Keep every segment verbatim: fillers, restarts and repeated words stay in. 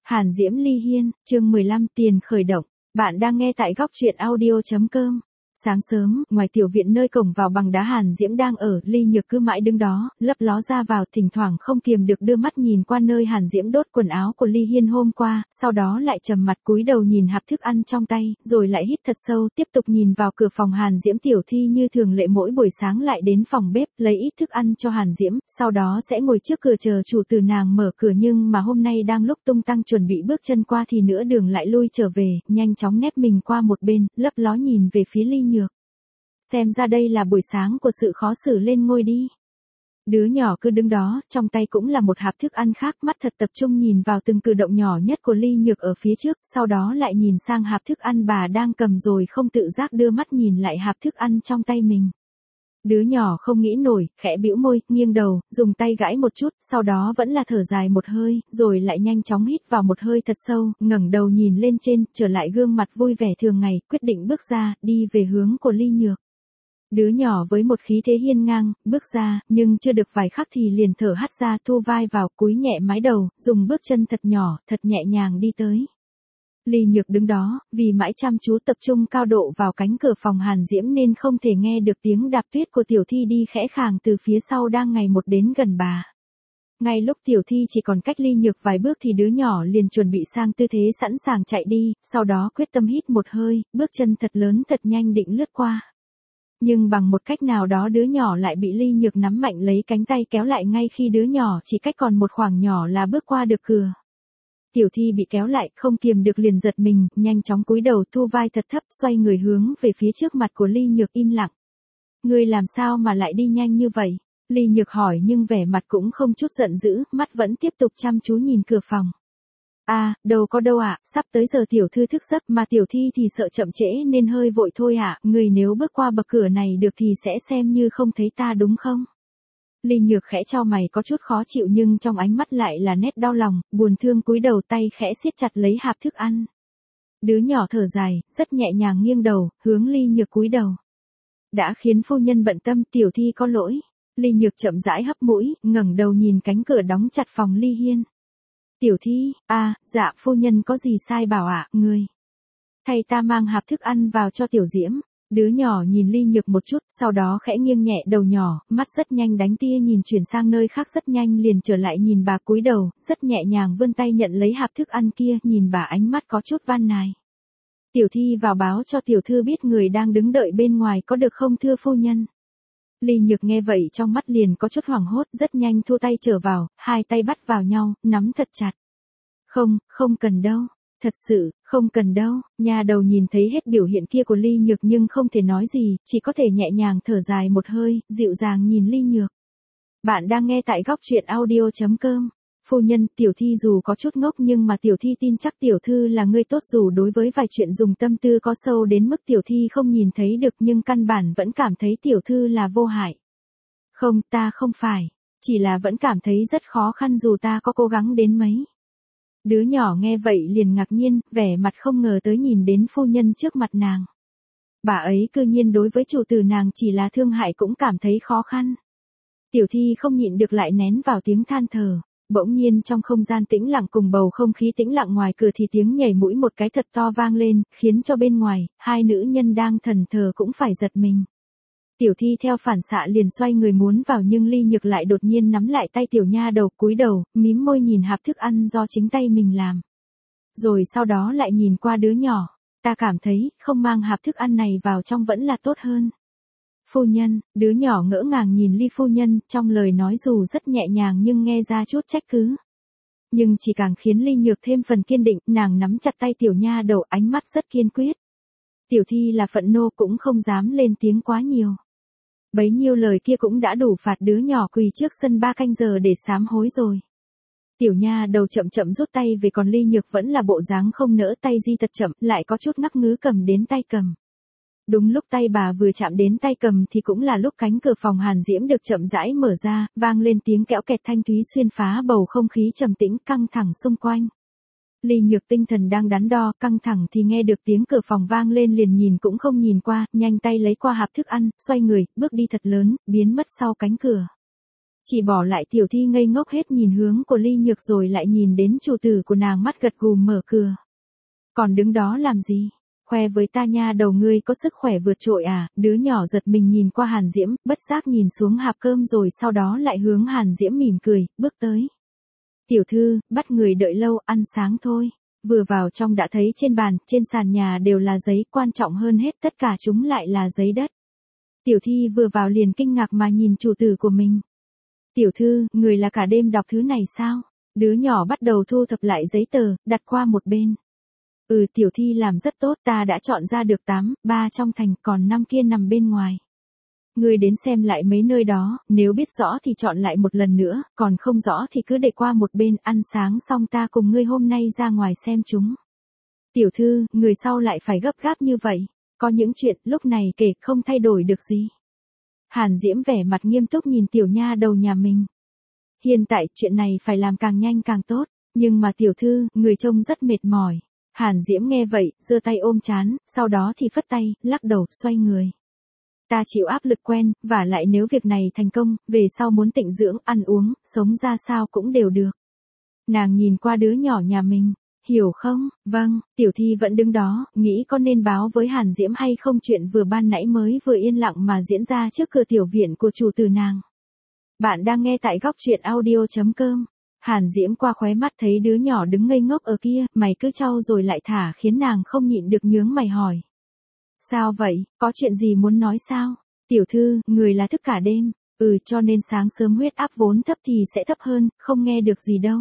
Hàn Diễm Ly Hiên, chương mười lăm tiền khởi động. Bạn đang nghe tại góc truyện audio chấm com. Sáng sớm, ngoài tiểu viện nơi cổng vào bằng đá Hàn Diễm đang ở, Ly Nhược cứ mãi đứng đó, lấp ló ra vào, thỉnh thoảng không kiềm được đưa mắt nhìn qua nơi Hàn Diễm đốt quần áo của Ly Hiên hôm qua, sau đó lại trầm mặt cúi đầu nhìn hộp thức ăn trong tay, rồi lại hít thật sâu, tiếp tục nhìn vào cửa phòng Hàn Diễm. Tiểu Thi như thường lệ mỗi buổi sáng lại đến phòng bếp, lấy ít thức ăn cho Hàn Diễm, sau đó sẽ ngồi trước cửa chờ chủ từ nàng mở cửa, nhưng mà hôm nay đang lúc tung tăng chuẩn bị bước chân qua thì nửa đường lại lui trở về, nhanh chóng nép mình qua một bên, lấp ló nhìn về phía Ly Nhược. Xem ra đây là buổi sáng của sự khó xử, lên ngôi đi. Đứa nhỏ cứ đứng đó, trong tay cũng là một hộp thức ăn khác, mắt thật tập trung nhìn vào từng cử động nhỏ nhất của Ly Nhược ở phía trước, sau đó lại nhìn sang hộp thức ăn bà đang cầm rồi không tự giác đưa mắt nhìn lại hộp thức ăn trong tay mình. Đứa nhỏ không nghĩ nổi, khẽ bĩu môi, nghiêng đầu, dùng tay gãi một chút, sau đó vẫn là thở dài một hơi, rồi lại nhanh chóng hít vào một hơi thật sâu, ngẩng đầu nhìn lên trên, trở lại gương mặt vui vẻ thường ngày, quyết định bước ra, đi về hướng của Ly Nhược. Đứa nhỏ với một khí thế hiên ngang, bước ra, nhưng chưa được vài khắc thì liền thở hắt ra, thu vai vào, cúi nhẹ mái đầu, dùng bước chân thật nhỏ, thật nhẹ nhàng đi tới. Ly Nhược đứng đó, vì mãi chăm chú tập trung cao độ vào cánh cửa phòng Hàn Diễm nên không thể nghe được tiếng đạp tuyết của Tiểu Thi đi khẽ khàng từ phía sau đang ngày một đến gần bà. Ngay lúc Tiểu Thi chỉ còn cách Ly Nhược vài bước thì đứa nhỏ liền chuẩn bị sang tư thế sẵn sàng chạy đi, sau đó quyết tâm hít một hơi, bước chân thật lớn thật nhanh định lướt qua. Nhưng bằng một cách nào đó đứa nhỏ lại bị Ly Nhược nắm mạnh lấy cánh tay kéo lại ngay khi đứa nhỏ chỉ cách còn một khoảng nhỏ là bước qua được cửa. Tiểu Thi bị kéo lại, không kiềm được liền giật mình, nhanh chóng cúi đầu thu vai thật thấp, xoay người hướng về phía trước mặt của Ly Nhược, im lặng. Ngươi làm sao mà lại đi nhanh như vậy? Ly Nhược hỏi nhưng vẻ mặt cũng không chút giận dữ, mắt vẫn tiếp tục chăm chú nhìn cửa phòng. À, đâu có đâu ạ, à, sắp tới giờ tiểu thư thức giấc mà Tiểu Thi thì sợ chậm trễ nên hơi vội thôi ạ, à. Người nếu bước qua bậc cửa này được thì sẽ xem như không thấy ta đúng không? Ly Nhược khẽ chau mày có chút khó chịu nhưng trong ánh mắt lại là nét đau lòng, buồn thương, cúi đầu tay khẽ siết chặt lấy hộp thức ăn. Đứa nhỏ thở dài, rất nhẹ nhàng nghiêng đầu, hướng Ly Nhược cúi đầu. Đã khiến phu nhân bận tâm, Tiểu Thi có lỗi. Ly Nhược chậm rãi hấp mũi, ngẩng đầu nhìn cánh cửa đóng chặt phòng Ly Hiên. Tiểu Thi, à, dạ phu nhân có gì sai bảo ạ, à, người. Thay ta mang hộp thức ăn vào cho Tiểu Diễm. Đứa nhỏ nhìn Ly Nhược một chút, sau đó khẽ nghiêng nhẹ đầu nhỏ, mắt rất nhanh đánh tia nhìn chuyển sang nơi khác, rất nhanh liền trở lại nhìn bà, cúi đầu, rất nhẹ nhàng vươn tay nhận lấy hộp thức ăn kia, nhìn bà ánh mắt có chút van nài. Tiểu Thi vào báo cho tiểu thư biết người đang đứng đợi bên ngoài có được không thưa phu nhân. Ly Nhược nghe vậy trong mắt liền có chút hoảng hốt, rất nhanh thu tay trở vào, hai tay bắt vào nhau, nắm thật chặt. Không, không cần đâu. Thật sự, không cần đâu. Nhà đầu nhìn thấy hết biểu hiện kia của Ly Nhược nhưng không thể nói gì, chỉ có thể nhẹ nhàng thở dài một hơi, dịu dàng nhìn Ly Nhược. Bạn đang nghe tại góc truyện audio chấm com. Phu nhân, Tiểu Thi dù có chút ngốc nhưng mà Tiểu Thi tin chắc tiểu thư là người tốt, dù đối với vài chuyện dùng tâm tư có sâu đến mức Tiểu Thi không nhìn thấy được nhưng căn bản vẫn cảm thấy tiểu thư là vô hại. Không, ta không phải. Chỉ là vẫn cảm thấy rất khó khăn dù ta có cố gắng đến mấy. Đứa nhỏ nghe vậy liền ngạc nhiên, vẻ mặt không ngờ tới nhìn đến phu nhân trước mặt nàng. Bà ấy cư nhiên đối với chủ tử nàng chỉ là thương hại cũng cảm thấy khó khăn. Tiểu Thi không nhịn được lại nén vào tiếng than thở. Bỗng nhiên trong không gian tĩnh lặng cùng bầu không khí tĩnh lặng ngoài cửa thì tiếng nhảy mũi một cái thật to vang lên, khiến cho bên ngoài, hai nữ nhân đang thần thờ cũng phải giật mình. Tiểu Thi theo phản xạ liền xoay người muốn vào nhưng Ly Nhược lại đột nhiên nắm lại tay tiểu nha đầu, cúi đầu, mím môi nhìn hộp thức ăn do chính tay mình làm. Rồi sau đó lại nhìn qua đứa nhỏ, ta cảm thấy, không mang hộp thức ăn này vào trong vẫn là tốt hơn. Phu nhân, đứa nhỏ ngỡ ngàng nhìn Ly phu nhân, trong lời nói dù rất nhẹ nhàng nhưng nghe ra chút trách cứ. Nhưng chỉ càng khiến Ly Nhược thêm phần kiên định, nàng nắm chặt tay tiểu nha đầu, ánh mắt rất kiên quyết. Tiểu Thi là phẫn nộ cũng không dám lên tiếng quá nhiều. Bấy nhiêu lời kia cũng đã đủ phạt đứa nhỏ quỳ trước sân ba canh giờ để sám hối rồi. Tiểu nha đầu chậm chậm rút tay về, còn Ly Nhược vẫn là bộ dáng không nỡ tay, di thật chậm, lại có chút ngắc ngứ cầm đến tay cầm. Đúng lúc tay bà vừa chạm đến tay cầm thì cũng là lúc cánh cửa phòng Hàn Diễm được chậm rãi mở ra, vang lên tiếng kẽo kẹt thanh thúy xuyên phá bầu không khí trầm tĩnh căng thẳng xung quanh. Ly Nhược tinh thần đang đắn đo, căng thẳng thì nghe được tiếng cửa phòng vang lên liền nhìn cũng không nhìn qua, nhanh tay lấy qua hộp thức ăn, xoay người, bước đi thật lớn, biến mất sau cánh cửa. Chỉ bỏ lại Tiểu Thi ngây ngốc hết nhìn hướng của Ly Nhược rồi lại nhìn đến chủ tử của nàng mắt gật gù mở cửa. Còn đứng đó làm gì? Khoe với ta nha đầu ngươi có sức khỏe vượt trội à? Đứa nhỏ giật mình nhìn qua Hàn Diễm, bất giác nhìn xuống hạp cơm rồi sau đó lại hướng Hàn Diễm mỉm cười, bước tới. Tiểu thư, bắt người đợi lâu, ăn sáng thôi. Vừa vào trong đã thấy trên bàn, trên sàn nhà đều là giấy, quan trọng hơn hết tất cả chúng lại là giấy đất. Tiểu Thi vừa vào liền kinh ngạc mà nhìn chủ tử của mình. Tiểu thư, người là cả đêm đọc thứ này sao? Đứa nhỏ bắt đầu thu thập lại giấy tờ, đặt qua một bên. Ừ, Tiểu Thi làm rất tốt, ta đã chọn ra được tám, ba trong thành, còn năm kia nằm bên ngoài. Ngươi đến xem lại mấy nơi đó, nếu biết rõ thì chọn lại một lần nữa, còn không rõ thì cứ để qua một bên, ăn sáng xong ta cùng ngươi hôm nay ra ngoài xem chúng. Tiểu thư, người sau lại phải gấp gáp như vậy, có những chuyện lúc này kể không thay đổi được gì. Hàn Diễm vẻ mặt nghiêm túc nhìn tiểu nha đầu nhà mình. Hiện tại chuyện này phải làm càng nhanh càng tốt, nhưng mà tiểu thư, người trông rất mệt mỏi. Hàn Diễm nghe vậy, giơ tay ôm trán, sau đó thì phất tay, lắc đầu, xoay người. Ta chịu áp lực quen, và lại nếu việc này thành công, về sau muốn tịnh dưỡng, ăn uống, sống ra sao cũng đều được. Nàng nhìn qua đứa nhỏ nhà mình, hiểu không? Vâng, Tiểu Thi vẫn đứng đó, nghĩ có nên báo với Hàn Diễm hay không chuyện vừa ban nãy mới vừa yên lặng mà diễn ra trước cửa tiểu viện của chủ tử nàng. Bạn đang nghe tại góc truyện audio chấm com. Hàn Diễm qua khóe mắt thấy đứa nhỏ đứng ngây ngốc ở kia, mày cứ trao rồi lại thả khiến nàng không nhịn được nhướng mày hỏi. Sao vậy, có chuyện gì muốn nói sao? Tiểu thư, người là thức cả đêm, ừ cho nên sáng sớm huyết áp vốn thấp thì sẽ thấp hơn, không nghe được gì đâu.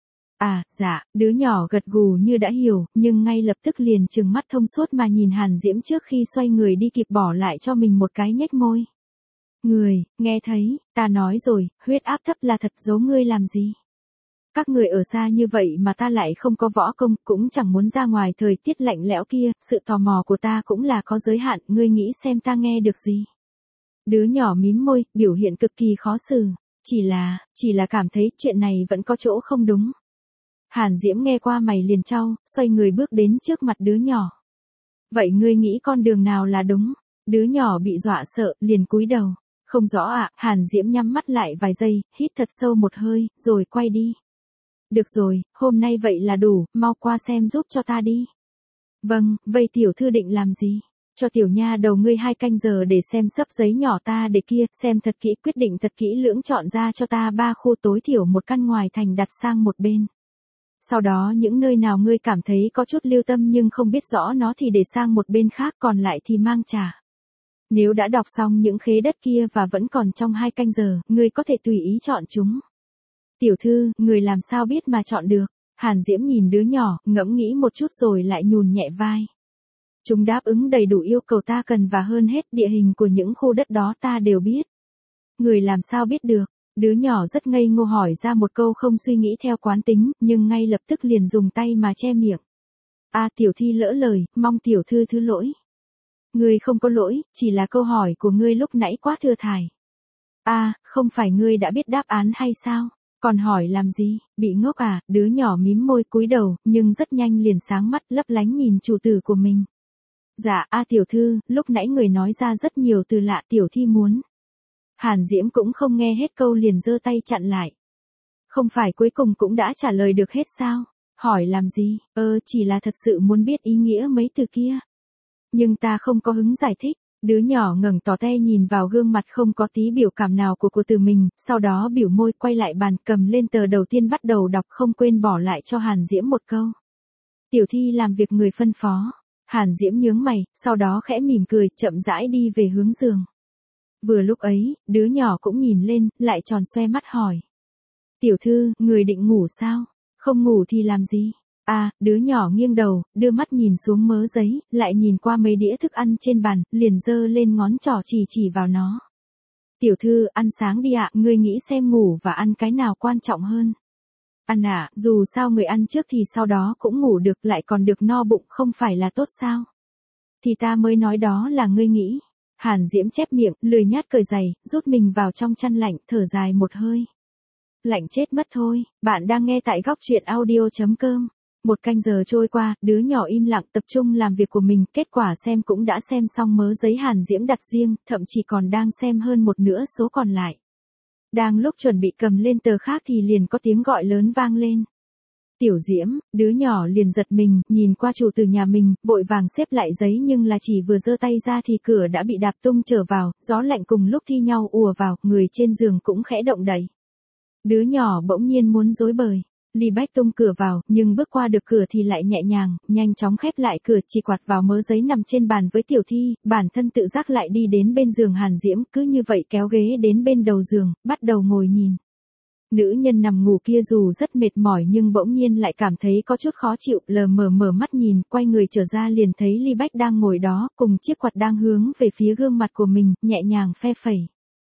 À, dạ, đứa nhỏ gật gù như đã hiểu, nhưng ngay lập tức liền trừng mắt thông suốt mà nhìn Hàn Diễm trước khi xoay người đi kịp bỏ lại cho mình một cái nhếch môi. Người, nghe thấy, ta nói rồi, huyết áp thấp là thật, giấu ngươi làm gì? Các người ở xa như vậy mà ta lại không có võ công, cũng chẳng muốn ra ngoài thời tiết lạnh lẽo kia, sự tò mò của ta cũng là có giới hạn, ngươi nghĩ xem ta nghe được gì. Đứa nhỏ mím môi, biểu hiện cực kỳ khó xử, chỉ là, chỉ là cảm thấy chuyện này vẫn có chỗ không đúng. Hàn Diễm nghe qua mày liền trao, xoay người bước đến trước mặt đứa nhỏ. Vậy ngươi nghĩ con đường nào là đúng? Đứa nhỏ bị dọa sợ, liền cúi đầu. Không rõ ạ, à, Hàn Diễm nhắm mắt lại vài giây, hít thật sâu một hơi, rồi quay đi. Được rồi, hôm nay vậy là đủ, mau qua xem giúp cho ta đi. Vâng, vậy tiểu thư định làm gì? Cho tiểu nha đầu ngươi hai canh giờ để xem sấp giấy nhỏ ta để kia, xem thật kỹ, quyết định thật kỹ lưỡng chọn ra cho ta ba khu, tối thiểu một căn ngoài thành đặt sang một bên. Sau đó những nơi nào ngươi cảm thấy có chút lưu tâm nhưng không biết rõ nó thì để sang một bên khác, còn lại thì mang trả. Nếu đã đọc xong những khế đất kia và vẫn còn trong hai canh giờ, ngươi có thể tùy ý chọn chúng. Tiểu thư, người làm sao biết mà chọn được? Hàn Diễm nhìn đứa nhỏ, ngẫm nghĩ một chút rồi lại nhún nhẹ vai. Chúng đáp ứng đầy đủ yêu cầu ta cần và hơn hết địa hình của những khu đất đó ta đều biết. Người làm sao biết được? Đứa nhỏ rất ngây ngô hỏi ra một câu không suy nghĩ theo quán tính, nhưng ngay lập tức liền dùng tay mà che miệng. À, Tiểu Thi lỡ lời, mong tiểu thư thứ lỗi. Ngươi không có lỗi, chỉ là câu hỏi của ngươi lúc nãy quá thừa thải. À, không phải ngươi đã biết đáp án hay sao? Còn hỏi làm gì, bị ngốc à? Đứa nhỏ mím môi cúi đầu, nhưng rất nhanh liền sáng mắt lấp lánh nhìn chủ tử của mình. Dạ, a à, tiểu thư, lúc nãy người nói ra rất nhiều từ lạ, Tiểu Thi muốn. Hàn Diễm cũng không nghe hết câu liền giơ tay chặn lại. Không phải cuối cùng cũng đã trả lời được hết sao? Hỏi làm gì? Ơ, chỉ là thật sự muốn biết ý nghĩa mấy từ kia. Nhưng ta không có hứng giải thích. Đứa nhỏ ngẩng tỏ te nhìn vào gương mặt không có tí biểu cảm nào của cô từ mình, sau đó biểu môi quay lại bàn cầm lên tờ đầu tiên bắt đầu đọc, không quên bỏ lại cho Hàn Diễm một câu. Tiểu Thi làm việc người phân phó. Hàn Diễm nhướng mày, sau đó khẽ mỉm cười, chậm rãi đi về hướng giường. Vừa lúc ấy, đứa nhỏ cũng nhìn lên, lại tròn xoe mắt hỏi. Tiểu thư, người định ngủ sao? Không ngủ thì làm gì? À, đứa nhỏ nghiêng đầu, đưa mắt nhìn xuống mớ giấy, lại nhìn qua mấy đĩa thức ăn trên bàn, liền giơ lên ngón trỏ chỉ chỉ vào nó. Tiểu thư, ăn sáng đi ạ, ngươi nghĩ xem ngủ và ăn cái nào quan trọng hơn? Ăn ạ, à, dù sao người ăn trước thì sau đó cũng ngủ được, lại còn được no bụng, không phải là tốt sao? Thì ta mới nói đó là ngươi nghĩ. Hàn Diễm chép miệng, lười nhát cởi giày, rút mình vào trong chăn lạnh, thở dài một hơi. Lạnh chết mất thôi, bạn đang nghe tại góc truyện audio chấm com. Một canh giờ trôi qua, đứa nhỏ im lặng tập trung làm việc của mình, kết quả xem cũng đã xem xong mớ giấy Hàn Diễm đặt riêng, thậm chí còn đang xem hơn một nửa số còn lại. Đang lúc chuẩn bị cầm lên tờ khác thì liền có tiếng gọi lớn vang lên. Tiểu Diễm, đứa nhỏ liền giật mình, nhìn qua chủ từ nhà mình, vội vàng xếp lại giấy nhưng là chỉ vừa giơ tay ra thì cửa đã bị đạp tung trở vào, gió lạnh cùng lúc thi nhau ùa vào, người trên giường cũng khẽ động đậy. Đứa nhỏ bỗng nhiên muốn rối bời. Ly Bách tung cửa vào, nhưng bước qua được cửa thì lại nhẹ nhàng, nhanh chóng khép lại cửa, chỉ quạt vào mớ giấy nằm trên bàn với Tiểu Thi, bản thân tự giác lại đi đến bên giường Hàn Diễm, cứ như vậy kéo ghế đến bên đầu giường, bắt đầu ngồi nhìn. Nữ nhân nằm ngủ kia dù rất mệt mỏi nhưng bỗng nhiên lại cảm thấy có chút khó chịu, lờ mờ mở mắt nhìn, quay người trở ra liền thấy Ly Bách đang ngồi đó, cùng chiếc quạt đang hướng về phía gương mặt của mình, nhẹ nhàng phe phẩy.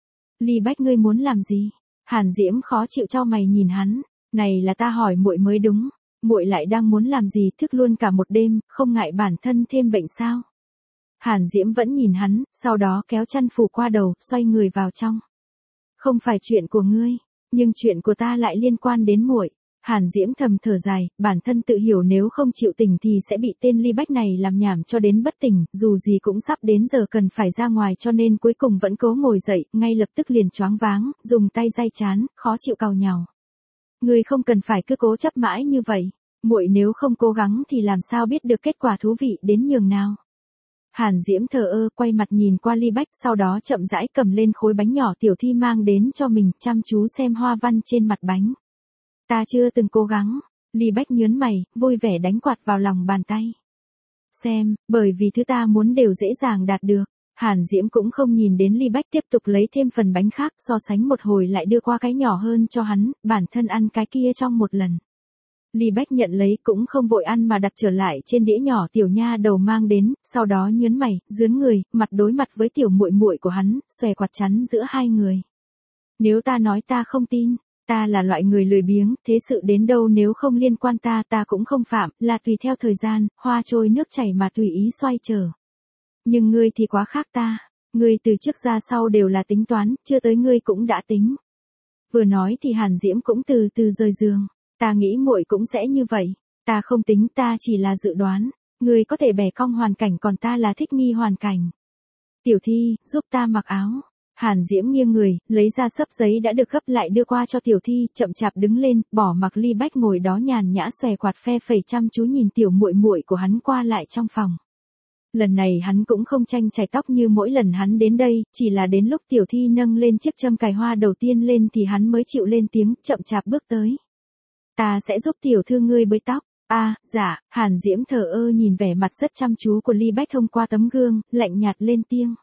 Ly Bách ngươi muốn làm gì? Hàn Diễm khó chịu chau mày nhìn hắn. Này là ta hỏi muội mới đúng, muội lại đang muốn làm gì, thức luôn cả một đêm, không ngại bản thân thêm bệnh sao? Hàn Diễm vẫn nhìn hắn, sau đó kéo chăn phủ qua đầu, xoay người vào trong. Không phải chuyện của ngươi, nhưng chuyện của ta lại liên quan đến muội. Hàn Diễm thầm thở dài, bản thân tự hiểu nếu không chịu tỉnh thì sẽ bị tên Ly Bách này làm nhảm cho đến bất tỉnh, dù gì cũng sắp đến giờ cần phải ra ngoài cho nên cuối cùng vẫn cố ngồi dậy, ngay lập tức liền choáng váng, dùng tay day chán, khó chịu cào nhàu. Ngươi không cần phải cứ cố chấp mãi như vậy, muội nếu không cố gắng thì làm sao biết được kết quả thú vị đến nhường nào. Hàn Diễm thờ ơ quay mặt nhìn qua Ly Bách, sau đó chậm rãi cầm lên khối bánh nhỏ Tiểu Thi mang đến cho mình, chăm chú xem hoa văn trên mặt bánh. Ta chưa từng cố gắng. Ly Bách nhớn mày, vui vẻ đánh quạt vào lòng bàn tay. Xem, bởi vì thứ ta muốn đều dễ dàng đạt được. Hàn Diễm cũng không nhìn đến Ly Bách, tiếp tục lấy thêm phần bánh khác, so sánh một hồi lại đưa qua cái nhỏ hơn cho hắn, bản thân ăn cái kia trong một lần. Ly Bách nhận lấy cũng không vội ăn mà đặt trở lại trên đĩa nhỏ tiểu nha đầu mang đến, sau đó nhớn mày, dướn người, mặt đối mặt với tiểu muội muội của hắn, xòe quạt chắn giữa hai người. Nếu ta nói ta không tin, ta là loại người lười biếng, thế sự đến đâu nếu không liên quan ta ta cũng không phạm, là tùy theo thời gian, hoa trôi nước chảy mà tùy ý xoay trở. Nhưng ngươi thì quá khác ta, ngươi từ trước ra sau đều là tính toán, chưa tới ngươi cũng đã tính. Vừa nói thì Hàn Diễm cũng từ từ rời giường, ta nghĩ muội cũng sẽ như vậy, ta không tính, ta chỉ là dự đoán, ngươi có thể bẻ cong hoàn cảnh còn ta là thích nghi hoàn cảnh. Tiểu Thi, giúp ta mặc áo. Hàn Diễm nghiêng người, lấy ra xấp giấy đã được gấp lại đưa qua cho Tiểu Thi, chậm chạp đứng lên, bỏ mặc Ly Bách ngồi đó nhàn nhã xòe quạt phe phẩy chăm chú nhìn tiểu muội muội của hắn qua lại trong phòng. Lần này hắn cũng không tranh chải tóc như mỗi lần hắn đến đây, chỉ là đến lúc Tiểu Thi nâng lên chiếc châm cài hoa đầu tiên lên thì hắn mới chịu lên tiếng, chậm chạp bước tới. Ta sẽ giúp tiểu thư ngươi bới tóc. A, à, dạ, Hàn Diễm thờ ơ nhìn vẻ mặt rất chăm chú của Ly Bách thông qua tấm gương, lạnh nhạt lên tiếng.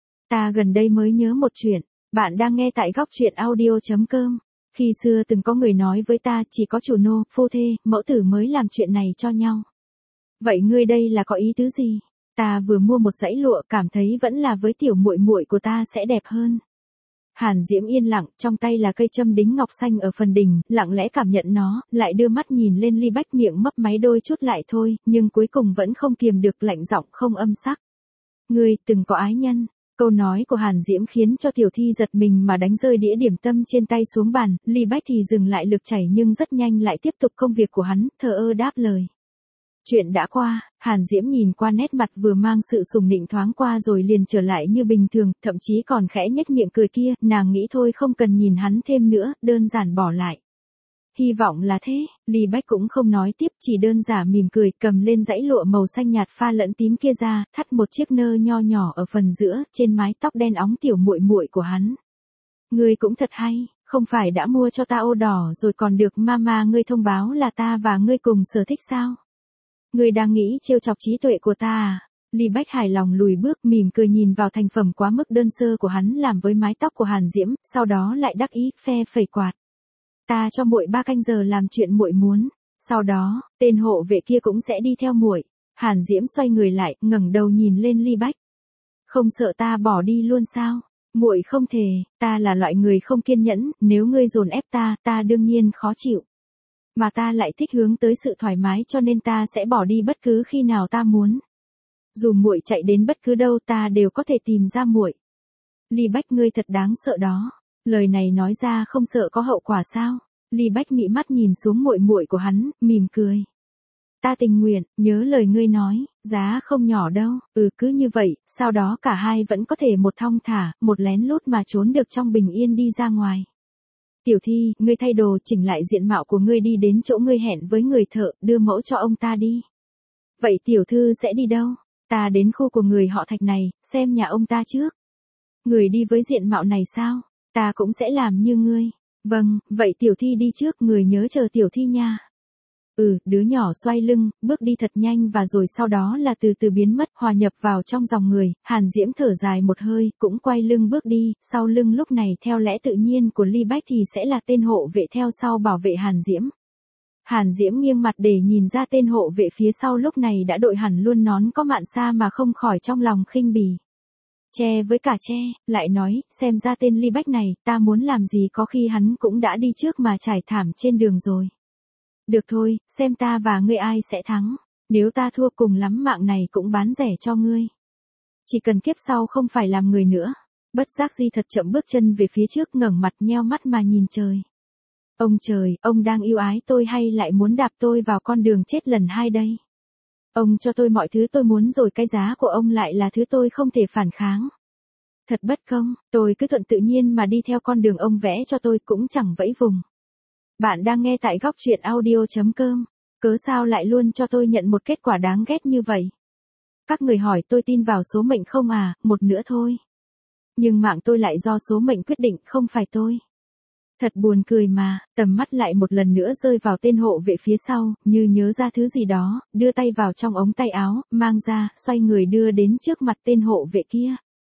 Ta gần đây mới nhớ một chuyện, bạn đang nghe tại góc truyện audio chấm com. Khi xưa từng có người nói với ta chỉ có chủ nô, phu thê, mẫu tử mới làm chuyện này cho nhau. Vậy ngươi đây là có ý tứ gì? Ta vừa mua một dãy lụa cảm thấy vẫn là với tiểu muội muội của ta sẽ đẹp hơn. Hàn Diễm yên lặng, trong tay là cây châm đính ngọc xanh ở phần đỉnh, lặng lẽ cảm nhận nó, lại đưa mắt nhìn lên Ly Bách, miệng mấp máy đôi chút lại thôi, nhưng cuối cùng vẫn không kiềm được lạnh giọng không âm sắc. Ngươi từng có ái nhân. Câu nói của Hàn Diễm khiến cho Tiểu Thi giật mình mà đánh rơi đĩa điểm tâm trên tay xuống bàn, Ly Bách thì dừng lại lực chảy nhưng rất nhanh lại tiếp tục công việc của hắn, thờ ơ đáp lời. Chuyện đã qua, Hàn Diễm nhìn qua nét mặt vừa mang sự sùng nịnh thoáng qua rồi liền trở lại như bình thường, thậm chí còn khẽ nhếch miệng cười kia, nàng nghĩ thôi không cần nhìn hắn thêm nữa, đơn giản bỏ lại. Hy vọng là thế, Ly Bách cũng không nói tiếp, chỉ đơn giản mỉm cười, cầm lên dãy lụa màu xanh nhạt pha lẫn tím kia ra, thắt một chiếc nơ nho nhỏ ở phần giữa, trên mái tóc đen óng tiểu muội muội của hắn. Ngươi cũng thật hay, không phải đã mua cho ta ô đỏ rồi còn được mama ngươi thông báo là ta và ngươi cùng sở thích sao? Ngươi đang nghĩ trêu chọc trí tuệ của ta à? Ly Bách hài lòng lùi bước, mỉm cười nhìn vào thành phẩm quá mức đơn sơ của hắn làm với mái tóc của Hàn Diễm, sau đó lại đắc ý phe phẩy quạt. Ta cho muội ba canh giờ làm chuyện muội muốn, sau đó, tên hộ vệ kia cũng sẽ đi theo muội. Hàn Diễm xoay người lại, ngẩng đầu nhìn lên Ly Bách. Không sợ ta bỏ đi luôn sao? Muội không thể, ta là loại người không kiên nhẫn, nếu ngươi dồn ép ta, ta đương nhiên khó chịu. Mà ta lại thích hướng tới sự thoải mái cho nên ta sẽ bỏ đi bất cứ khi nào ta muốn. Dù muội chạy đến bất cứ đâu ta đều có thể tìm ra muội. Ly Bách ngươi thật đáng sợ đó. Lời này nói ra không sợ có hậu quả sao? Ly Bách mị mắt nhìn xuống muội muội của hắn, mỉm cười. Ta tình nguyện, nhớ lời ngươi nói, giá không nhỏ đâu, ừ cứ như vậy, sau đó cả hai vẫn có thể một thong thả, một lén lút mà trốn được trong bình yên đi ra ngoài. Tiểu Thi, ngươi thay đồ chỉnh lại diện mạo của ngươi đi đến chỗ ngươi hẹn với người thợ, đưa mẫu cho ông ta đi. Vậy tiểu thư sẽ đi đâu? Ta đến khu của người họ Thạch này, xem nhà ông ta trước. Người đi với diện mạo này sao? Ta cũng sẽ làm như ngươi. Vâng, vậy tiểu Thi đi trước, người nhớ chờ tiểu Thi nha. Ừ, đứa nhỏ xoay lưng, bước đi thật nhanh và rồi sau đó là từ từ biến mất, hòa nhập vào trong dòng người. Hàn Diễm thở dài một hơi, cũng quay lưng bước đi, sau lưng lúc này theo lẽ tự nhiên của Ly Bách thì sẽ là tên hộ vệ theo sau bảo vệ Hàn Diễm. Hàn Diễm nghiêng mặt để nhìn ra tên hộ vệ phía sau lúc này đã đội hẳn luôn nón có mạn sa mà không khỏi trong lòng khinh bỉ. Che với cả che, lại nói, xem ra tên Ly Bách này, ta muốn làm gì có khi hắn cũng đã đi trước mà trải thảm trên đường rồi. Được thôi, xem ta và ngươi ai sẽ thắng. Nếu ta thua cùng lắm mạng này cũng bán rẻ cho ngươi. Chỉ cần kiếp sau không phải làm người nữa. Bất giác Di thật chậm bước chân về phía trước, ngẩng mặt nheo mắt mà nhìn trời. Ông trời, ông đang yêu ái tôi hay lại muốn đạp tôi vào con đường chết lần hai đây? Ông cho tôi mọi thứ tôi muốn rồi cái giá của ông lại là thứ tôi không thể phản kháng. Thật bất công, tôi cứ thuận tự nhiên mà đi theo con đường ông vẽ cho tôi cũng chẳng vẫy vùng. Bạn đang nghe tại góc truyện audio chấm com. Cớ sao lại luôn cho tôi nhận một kết quả đáng ghét như vậy? Các người hỏi tôi tin vào số mệnh không à, một nữa thôi. Nhưng mạng tôi lại do số mệnh quyết định, không phải tôi. Thật buồn cười mà, tầm mắt lại một lần nữa rơi vào tên hộ vệ phía sau, như nhớ ra thứ gì đó, đưa tay vào trong ống tay áo, mang ra, xoay người đưa đến trước mặt tên hộ vệ kia.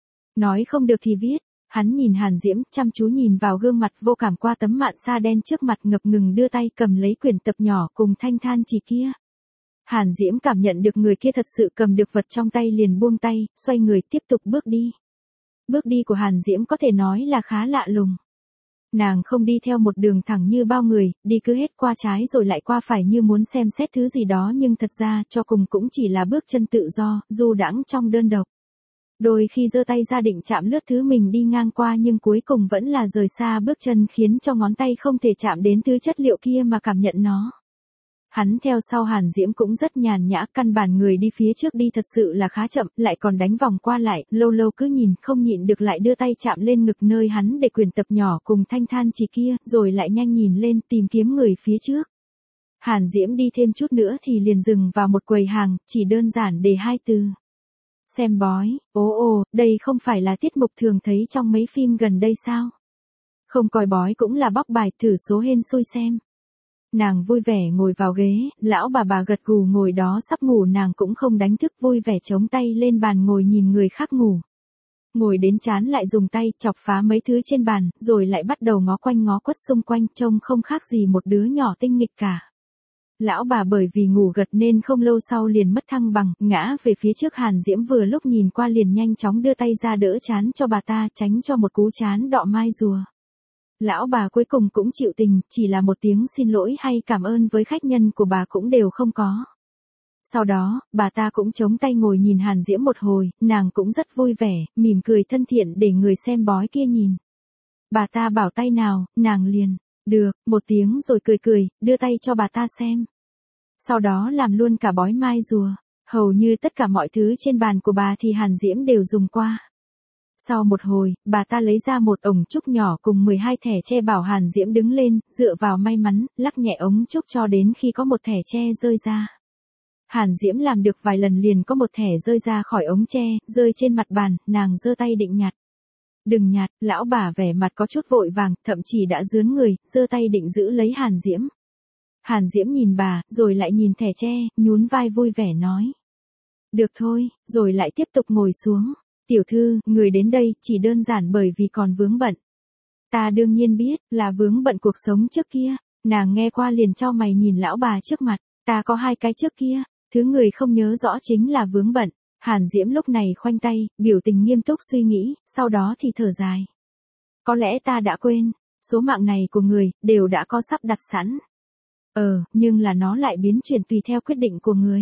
Nói không được thì viết. Hắn nhìn Hàn Diễm, chăm chú nhìn vào gương mặt vô cảm qua tấm mạn sa đen trước mặt, ngập ngừng đưa tay cầm lấy quyển tập nhỏ cùng thanh than chỉ kia. Hàn Diễm cảm nhận được người kia thật sự cầm được vật trong tay liền buông tay, xoay người tiếp tục bước đi. Bước đi của Hàn Diễm có thể nói là khá lạ lùng. Nàng không đi theo một đường thẳng như bao người, đi cứ hết qua trái rồi lại qua phải như muốn xem xét thứ gì đó, nhưng thật ra cho cùng cũng chỉ là bước chân tự do, du đãng trong đơn độc. Đôi khi giơ tay ra định chạm lướt thứ mình đi ngang qua nhưng cuối cùng vẫn là rời xa bước chân, khiến cho ngón tay không thể chạm đến thứ chất liệu kia mà cảm nhận nó. Hắn theo sau Hàn Diễm cũng rất nhàn nhã, căn bản người đi phía trước đi thật sự là khá chậm, lại còn đánh vòng qua lại, lâu lâu cứ nhìn không nhịn được lại đưa tay chạm lên ngực nơi hắn để quyển tập nhỏ cùng thanh than chỉ kia, rồi lại nhanh nhìn lên tìm kiếm người phía trước. Hàn Diễm đi thêm chút nữa thì liền dừng vào một quầy hàng, chỉ đơn giản để hai từ. Xem bói, ồ ồ, đây không phải là tiết mục thường thấy trong mấy phim gần đây sao? Không coi bói cũng là bóc bài, thử số hên xui xem. Nàng vui vẻ ngồi vào ghế, lão bà bà gật gù ngồi đó sắp ngủ nàng cũng không đánh thức, vui vẻ chống tay lên bàn ngồi nhìn người khác ngủ. Ngồi đến chán lại dùng tay chọc phá mấy thứ trên bàn, rồi lại bắt đầu ngó quanh ngó quất xung quanh, trông không khác gì một đứa nhỏ tinh nghịch cả. Lão bà bởi vì ngủ gật nên không lâu sau liền mất thăng bằng, ngã về phía trước. Hàn Diễm vừa lúc nhìn qua liền nhanh chóng đưa tay ra đỡ chán cho bà ta, tránh cho một cú chán đọ mai rùa. Lão bà cuối cùng cũng chịu tình, chỉ là một tiếng xin lỗi hay cảm ơn với khách nhân của bà cũng đều không có. Sau đó, bà ta cũng chống tay ngồi nhìn Hàn Diễm một hồi, nàng cũng rất vui vẻ, mỉm cười thân thiện để người xem bói kia nhìn. Bà ta bảo tay nào, nàng liền, được, một tiếng rồi cười cười, đưa tay cho bà ta xem. Sau đó làm luôn cả bói mai rùa, hầu như tất cả mọi thứ trên bàn của bà thì Hàn Diễm đều dùng qua. Sau một hồi, bà ta lấy ra một ống trúc nhỏ cùng mười hai thẻ tre bảo Hàn Diễm đứng lên, dựa vào may mắn, lắc nhẹ ống trúc cho đến khi có một thẻ tre rơi ra. Hàn Diễm làm được vài lần liền có một thẻ rơi ra khỏi ống tre, rơi trên mặt bàn, nàng giơ tay định nhặt. Đừng nhặt, lão bà vẻ mặt có chút vội vàng, thậm chí đã rướn người, giơ tay định giữ lấy Hàn Diễm. Hàn Diễm nhìn bà, rồi lại nhìn thẻ tre, nhún vai vui vẻ nói. Được thôi, rồi lại tiếp tục ngồi xuống. Tiểu thư, người đến đây, chỉ đơn giản bởi vì còn vướng bận. Ta đương nhiên biết, là vướng bận cuộc sống trước kia. Nàng nghe qua liền chau mày nhìn lão bà trước mặt. Ta có hai cái trước kia, thứ người không nhớ rõ chính là vướng bận. Hàn Diễm lúc này khoanh tay, biểu tình nghiêm túc suy nghĩ, sau đó thì thở dài. Có lẽ ta đã quên, số mạng này của người, đều đã có sắp đặt sẵn. Ờ, nhưng là nó lại biến chuyển tùy theo quyết định của người.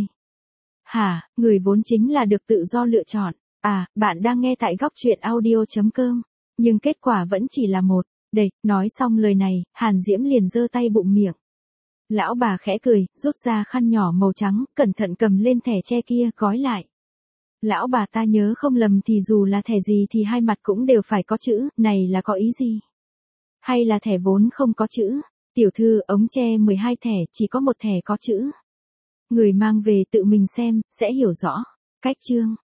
Hả, người vốn chính là được tự do lựa chọn. À, bạn đang nghe tại góc truyện audio chấm com. Nhưng kết quả vẫn chỉ là một. Đây, nói xong lời này, Hàn Diễm liền giơ tay bụng miệng. Lão bà khẽ cười, rút ra khăn nhỏ màu trắng, cẩn thận cầm lên thẻ tre kia, gói lại. Lão bà ta nhớ không lầm thì dù là thẻ gì thì hai mặt cũng đều phải có chữ, này là có ý gì? Hay là thẻ vốn không có chữ? Tiểu thư, ống tre mười hai thẻ, chỉ có một thẻ có chữ. Người mang về tự mình xem, sẽ hiểu rõ. Cách chương.